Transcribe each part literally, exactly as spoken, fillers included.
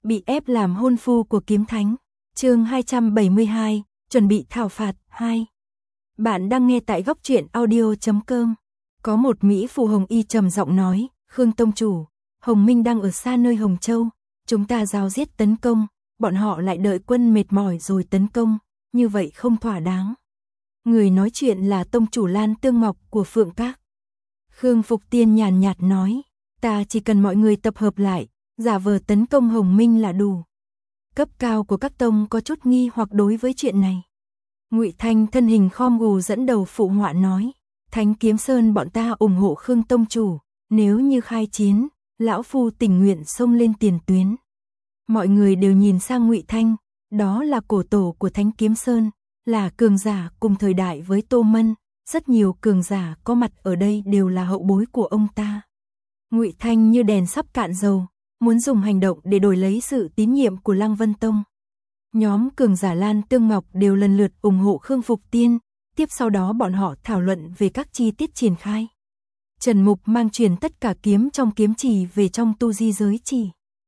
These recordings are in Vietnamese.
Bị ép làm hôn phu của kiếm thánh. Chương hai trăm bảy mươi hai, chuẩn bị thảo phạt hai. Bạn đang nghe tại góc truyện audio chấm com. Có một Mỹ phụ Hồng Y trầm giọng nói, Khương tông chủ, Hồng Minh đang ở xa nơi Hồng Châu, chúng ta giao giết tấn công, bọn họ lại đợi quân mệt mỏi rồi tấn công, như vậy không thỏa đáng. Người nói chuyện là tông chủ Lan Tương Ngọc của Phượng Các. Khương Phục Tiên nhàn nhạt nói, ta chỉ cần mọi người tập hợp lại, giả vờ tấn công Hồng Minh là đủ. Cấp cao của các tông có chút nghi hoặc đối với chuyện này. Ngụy Thanh thân hình khom gù dẫn đầu phụ họa nói, Thánh Kiếm Sơn bọn ta ủng hộ Khương tông chủ, nếu như khai chiến, lão phu tình nguyện xông lên tiền tuyến. Mọi người đều nhìn sang Ngụy Thanh, đó là cổ tổ của Thánh Kiếm Sơn, là cường giả cùng thời đại với Tô Mân, rất nhiều cường giả có mặt ở đây đều là hậu bối của ông ta. Ngụy Thanh như đèn sắp cạn dầu, muốn dùng hành động để đổi lấy sự tín nhiệm của Lăng Vân Tông. Nhóm cường giả Lan Tương Ngọc đều lần lượt ủng hộ Khương Phục Tiên, tiếp sau đó bọn họ thảo luận về các chi tiết triển khai. Trần Mục mang truyền tất cả kiếm trong kiếm trì về trong tu di giới trì.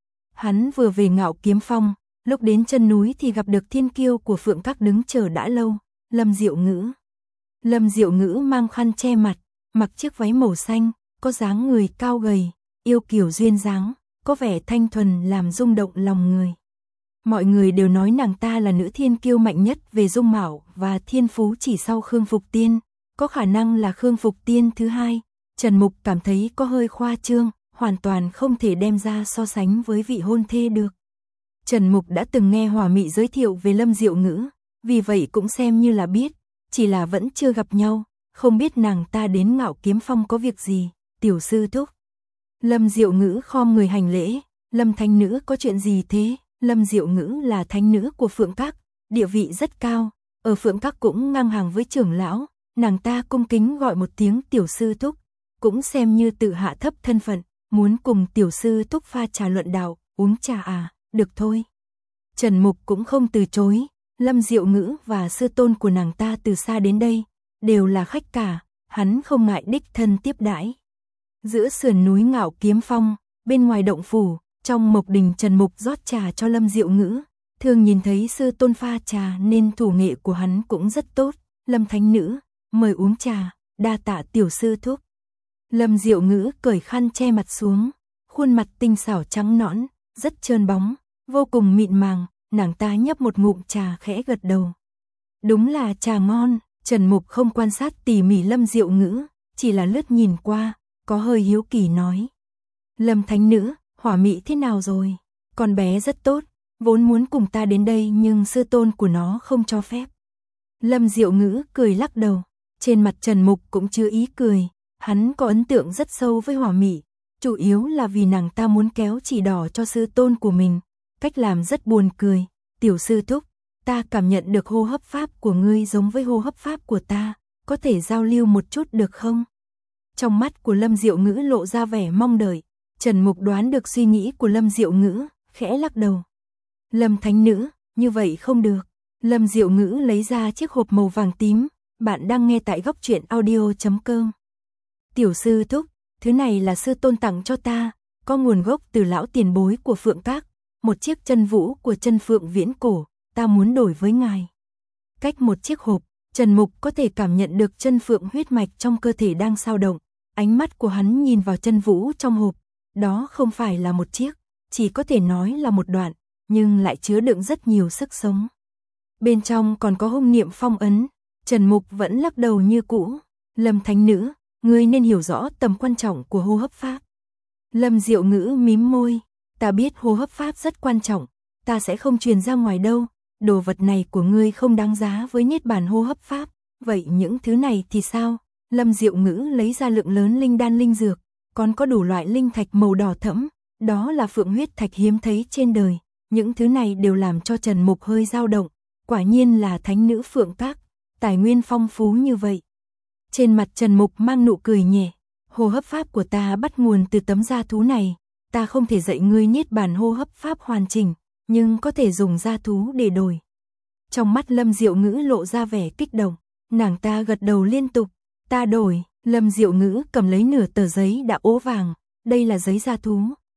Hắn vừa về Ngạo Kiếm Phong, lúc đến chân núi thì gặp được thiên kiêu của Phượng Các đứng chờ đã lâu, Lâm Diệu Ngữ. Lâm Diệu Ngữ mang khăn che mặt, mặc chiếc váy màu xanh, có dáng người cao gầy, yêu kiều duyên dáng, có vẻ thanh thuần làm rung động lòng người. Mọi người đều nói nàng ta là nữ thiên kiêu mạnh nhất về dung mạo và thiên phú chỉ sau Khương Phục Tiên, có khả năng là Khương Phục Tiên thứ hai. Trần Mục cảm thấy có hơi khoa trương, hoàn toàn không thể đem ra so sánh với vị hôn thê được. Trần Mục đã từng nghe Hỏa Mị giới thiệu về Lâm Diệu Ngữ, vì vậy cũng xem như là biết, chỉ là vẫn chưa gặp nhau, không biết nàng ta đến Ngạo Kiếm Phong có việc gì, tiểu sư thúc. Lâm Diệu Ngữ khom người hành lễ, Lâm thánh nữ có chuyện gì thế? Lâm Diệu Ngữ là thánh nữ của Phượng Các, địa vị rất cao, ở Phượng Các cũng ngang hàng với trưởng lão, nàng ta cung kính gọi một tiếng tiểu sư thúc, cũng xem như tự hạ thấp thân phận, muốn cùng tiểu sư thúc pha trà luận đạo, uống trà à, được thôi. Trần Mục cũng không từ chối, Lâm Diệu Ngữ và sư tôn của nàng ta từ xa đến đây, đều là khách cả, hắn không ngại đích thân tiếp đãi. Giữa sườn núi Ngạo Kiếm Phong, bên ngoài động phủ, trong mộc đình Trần Mục rót trà cho Lâm Diệu Ngữ, thường nhìn thấy sư tôn pha trà nên thủ nghệ của hắn cũng rất tốt. Lâm thánh nữ, mời uống trà, đa tạ tiểu sư thúc. Lâm Diệu Ngữ cởi khăn che mặt xuống, khuôn mặt tinh xảo trắng nõn, rất trơn bóng, vô cùng mịn màng, nàng ta nhấp một ngụm trà khẽ gật đầu. Đúng là trà ngon. Trần Mục không quan sát tỉ mỉ Lâm Diệu Ngữ, chỉ là lướt nhìn qua, có hơi hiếu kỳ nói. Lâm thánh nữ, Hỏa Mị thế nào rồi? Con bé rất tốt, vốn muốn cùng ta đến đây nhưng sư tôn của nó không cho phép. Lâm Diệu Ngữ cười lắc đầu, trên mặt Trần Mục cũng chưa ý cười, hắn có ấn tượng rất sâu với Hỏa Mị, chủ yếu là vì nàng ta muốn kéo chỉ đỏ cho sư tôn của mình, cách làm rất buồn cười. Tiểu sư thúc, ta cảm nhận được hô hấp pháp của ngươi giống với hô hấp pháp của ta, có thể giao lưu một chút được không? Trong mắt của Lâm Diệu Ngữ lộ ra vẻ mong đợi, Trần Mục đoán được suy nghĩ của Lâm Diệu Ngữ, khẽ lắc đầu. Lâm thánh nữ, như vậy không được. Lâm Diệu Ngữ lấy ra chiếc hộp màu vàng tím, bạn đang nghe tại góc truyện audio chấm com. Tiểu sư thúc, thứ này là sư tôn tặng cho ta, có nguồn gốc từ lão tiền bối của Phượng Các, một chiếc chân vũ của chân phượng viễn cổ, ta muốn đổi với ngài. Cách một chiếc hộp, Trần Mục có thể cảm nhận được chân phượng huyết mạch trong cơ thể đang dao động, ánh mắt của hắn nhìn vào chân vũ trong hộp, đó không phải là một chiếc, chỉ có thể nói là một đoạn, nhưng lại chứa đựng rất nhiều sức sống. Bên trong còn có hung niệm phong ấn, Trần Mục vẫn lắc đầu như cũ. Lâm thánh nữ, ngươi nên hiểu rõ tầm quan trọng của hô hấp pháp. Lâm Diệu Ngữ mím môi, ta biết hô hấp pháp rất quan trọng, ta sẽ không truyền ra ngoài đâu, đồ vật này của ngươi không đáng giá với niết bàn hô hấp pháp, vậy những thứ này thì sao? Lâm Diệu Ngữ lấy ra lượng lớn linh đan linh dược, còn có đủ loại linh thạch màu đỏ thẫm, đó là phượng huyết thạch hiếm thấy trên đời, những thứ này đều làm cho Trần Mục hơi dao động, quả nhiên là thánh nữ Phượng Các, tài nguyên phong phú như vậy. Trên mặt Trần Mục mang nụ cười nhẹ, hô hấp pháp của ta bắt nguồn từ tấm da thú này, ta không thể dạy ngươi niết bàn hô hấp pháp hoàn chỉnh, nhưng có thể dùng da thú để đổi. Trong mắt Lâm Diệu Ngữ lộ ra vẻ kích động, nàng ta gật đầu liên tục, ta đổi. Lâm Diệu Ngữ cầm lấy nửa tờ giấy đã ố vàng, đây là giấy da thú,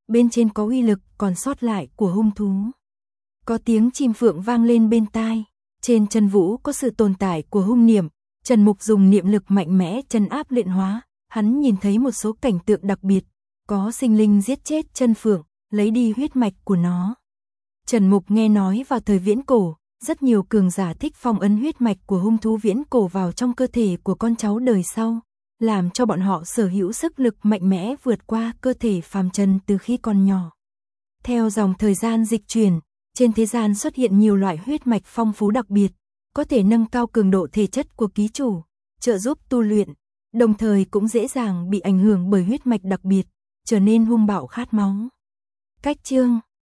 bên trên có uy lực còn sót lại của hung thú. Có tiếng chim phượng vang lên bên tai, trên chân vũ có sự tồn tại của hung niệm, Trần Mục dùng niệm lực mạnh mẽ trấn áp luyện hóa, hắn nhìn thấy một số cảnh tượng đặc biệt, có sinh linh giết chết chân phượng, lấy đi huyết mạch của nó. Trần Mục nghe nói vào thời viễn cổ, rất nhiều cường giả thích phong ấn huyết mạch của hung thú viễn cổ vào trong cơ thể của con cháu đời sau, làm cho bọn họ sở hữu sức lực mạnh mẽ vượt qua cơ thể phàm trần từ khi còn nhỏ. Theo dòng thời gian dịch chuyển, trên thế gian xuất hiện nhiều loại huyết mạch phong phú đặc biệt, có thể nâng cao cường độ thể chất của ký chủ, trợ giúp tu luyện, đồng thời cũng dễ dàng bị ảnh hưởng bởi huyết mạch đặc biệt, trở nên hung bạo khát máu. Cách chương